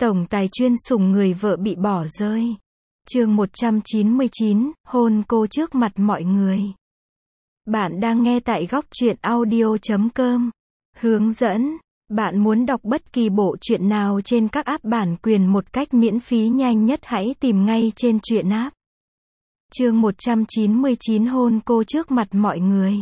Tổng tài chuyên sủng người vợ bị bỏ rơi. Chương 199, hôn cô trước mặt mọi người. Bạn đang nghe tại góc truyện audio.com. Hướng dẫn. Bạn muốn đọc bất kỳ bộ truyện nào trên các app bản quyền một cách miễn phí nhanh nhất, hãy tìm ngay trên truyện app. Chương 199, hôn cô trước mặt mọi người.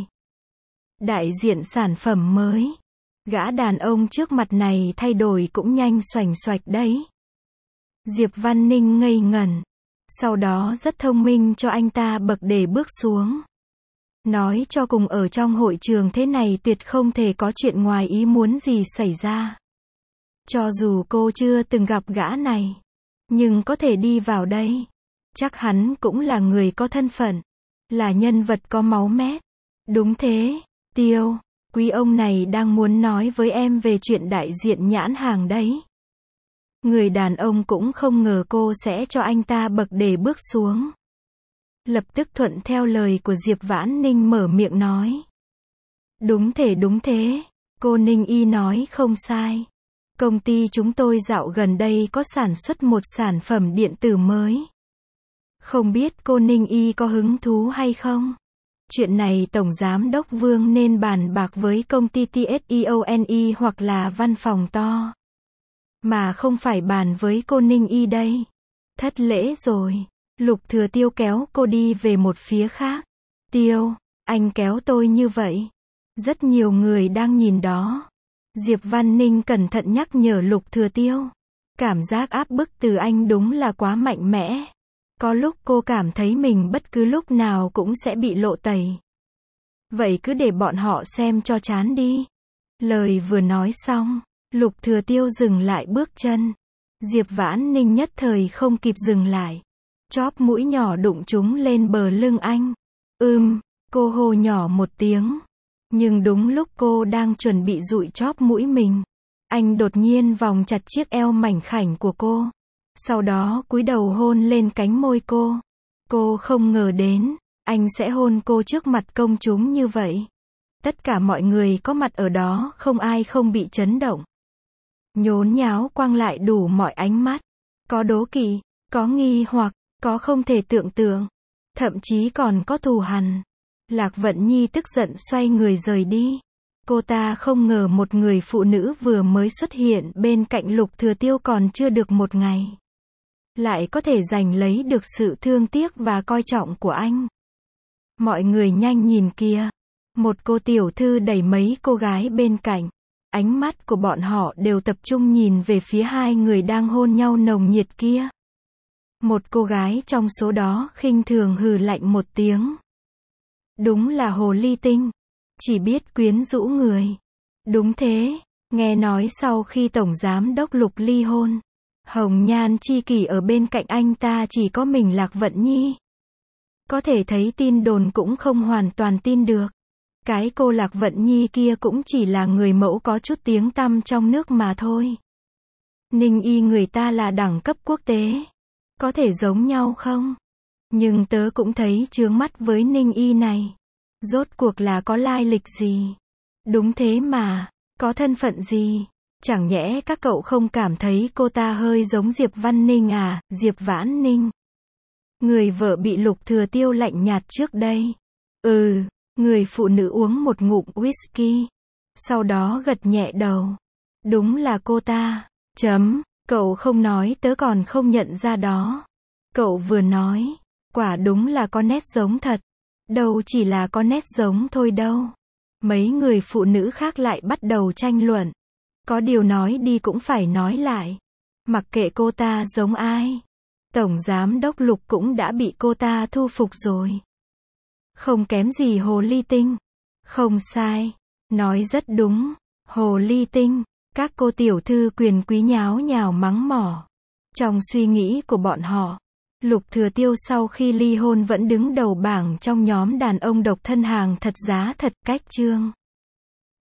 Đại diện sản phẩm mới. Gã đàn ông trước mặt này thay đổi cũng nhanh xoành xoạch đấy. Diệp Văn Ninh ngây ngẩn. Sau đó rất thông minh cho anh ta bậc để bước xuống. Nói cho cùng ở trong hội trường thế này tuyệt không thể có chuyện ngoài ý muốn gì xảy ra. Cho dù cô chưa từng gặp gã này, nhưng có thể đi vào đây. Chắc hắn cũng là người có thân phận, là nhân vật có máu mét. Đúng thế, Tiêu, quý ông này đang muốn nói với em về chuyện đại diện nhãn hàng đấy. Người đàn ông cũng không ngờ cô sẽ cho anh ta bậc để bước xuống. Lập tức thuận theo lời của Diệp Vãn Ninh mở miệng nói. Đúng thế, cô Ninh Y nói không sai. Công ty chúng tôi dạo gần đây có sản xuất một sản phẩm điện tử mới. Không biết cô Ninh Y có hứng thú hay không? Chuyện này Tổng Giám đốc Vương nên bàn bạc với công ty TSEONE hoặc là văn phòng to. Mà không phải bàn với cô Ninh Y đây. Thất lễ rồi. Lục Thừa Tiêu kéo cô đi về một phía khác. Tiêu, anh kéo tôi như vậy. Rất nhiều người đang nhìn đó. Diệp Văn Ninh cẩn thận nhắc nhở Lục Thừa Tiêu. Cảm giác áp bức từ anh đúng là quá mạnh mẽ. Có lúc cô cảm thấy mình bất cứ lúc nào cũng sẽ bị lộ tẩy. Vậy cứ để bọn họ xem cho chán đi. Lời vừa nói xong, Lục Thừa Tiêu dừng lại bước chân. Diệp Vãn Ninh nhất thời không kịp dừng lại. Chóp mũi nhỏ đụng trúng lên bờ lưng anh. Cô hô nhỏ một tiếng. Nhưng đúng lúc cô đang chuẩn bị dụi chóp mũi mình, anh đột nhiên vòng chặt chiếc eo mảnh khảnh của cô. Sau đó cúi đầu hôn lên cánh môi cô. Cô không ngờ đến, anh sẽ hôn cô trước mặt công chúng như vậy. Tất cả mọi người có mặt ở đó không ai không bị chấn động. Nhốn nháo quăng lại đủ mọi ánh mắt. Có đố kỵ, có nghi hoặc, có không thể tưởng tượng, thậm chí còn có thù hằn. Lạc Vận Nhi tức giận xoay người rời đi. Cô ta không ngờ một người phụ nữ vừa mới xuất hiện bên cạnh Lục Thừa Tiêu còn chưa được một ngày, lại có thể giành lấy được sự thương tiếc và coi trọng của anh. Mọi người nhanh nhìn kìa. Một cô tiểu thư đẩy mấy cô gái bên cạnh. Ánh mắt của bọn họ đều tập trung nhìn về phía hai người đang hôn nhau nồng nhiệt kia. Một cô gái trong số đó khinh thường hừ lạnh một tiếng. Đúng là hồ ly tinh, chỉ biết quyến rũ người. Đúng thế, nghe nói sau khi Tổng Giám đốc Lục ly hôn, hồng nhan chi kỷ ở bên cạnh anh ta chỉ có mình Lạc Vận Nhi. Có thể thấy tin đồn cũng không hoàn toàn tin được. Cái cô Lạc Vận Nhi kia cũng chỉ là người mẫu có chút tiếng tăm trong nước mà thôi. Ninh Y người ta là đẳng cấp quốc tế. Có thể giống nhau không? Nhưng tớ cũng thấy chướng mắt với Ninh Y này. Rốt cuộc là có lai lịch gì? Đúng thế mà, có thân phận gì? Chẳng nhẽ các cậu không cảm thấy cô ta hơi giống Diệp Văn Ninh à? Diệp Vãn Ninh, người vợ bị Lục Thừa Tiêu lạnh nhạt trước đây. Người phụ nữ uống một ngụm whisky, sau đó gật nhẹ đầu. Đúng là cô ta. Cậu không nói tớ còn không nhận ra đó. Cậu vừa nói, quả đúng là có nét giống thật. Đâu chỉ là có nét giống thôi đâu. Mấy người phụ nữ khác lại bắt đầu tranh luận. Có điều nói đi cũng phải nói lại. Mặc kệ cô ta giống ai, Tổng Giám đốc Lục cũng đã bị cô ta thu phục rồi. Không kém gì hồ ly tinh. Không sai, nói rất đúng. Hồ ly tinh. Các cô tiểu thư quyền quý nháo nhào mắng mỏ. Trong suy nghĩ của bọn họ, Lục Thừa Tiêu sau khi ly hôn vẫn đứng đầu bảng trong nhóm đàn ông độc thân hàng thật giá thật. Cách chương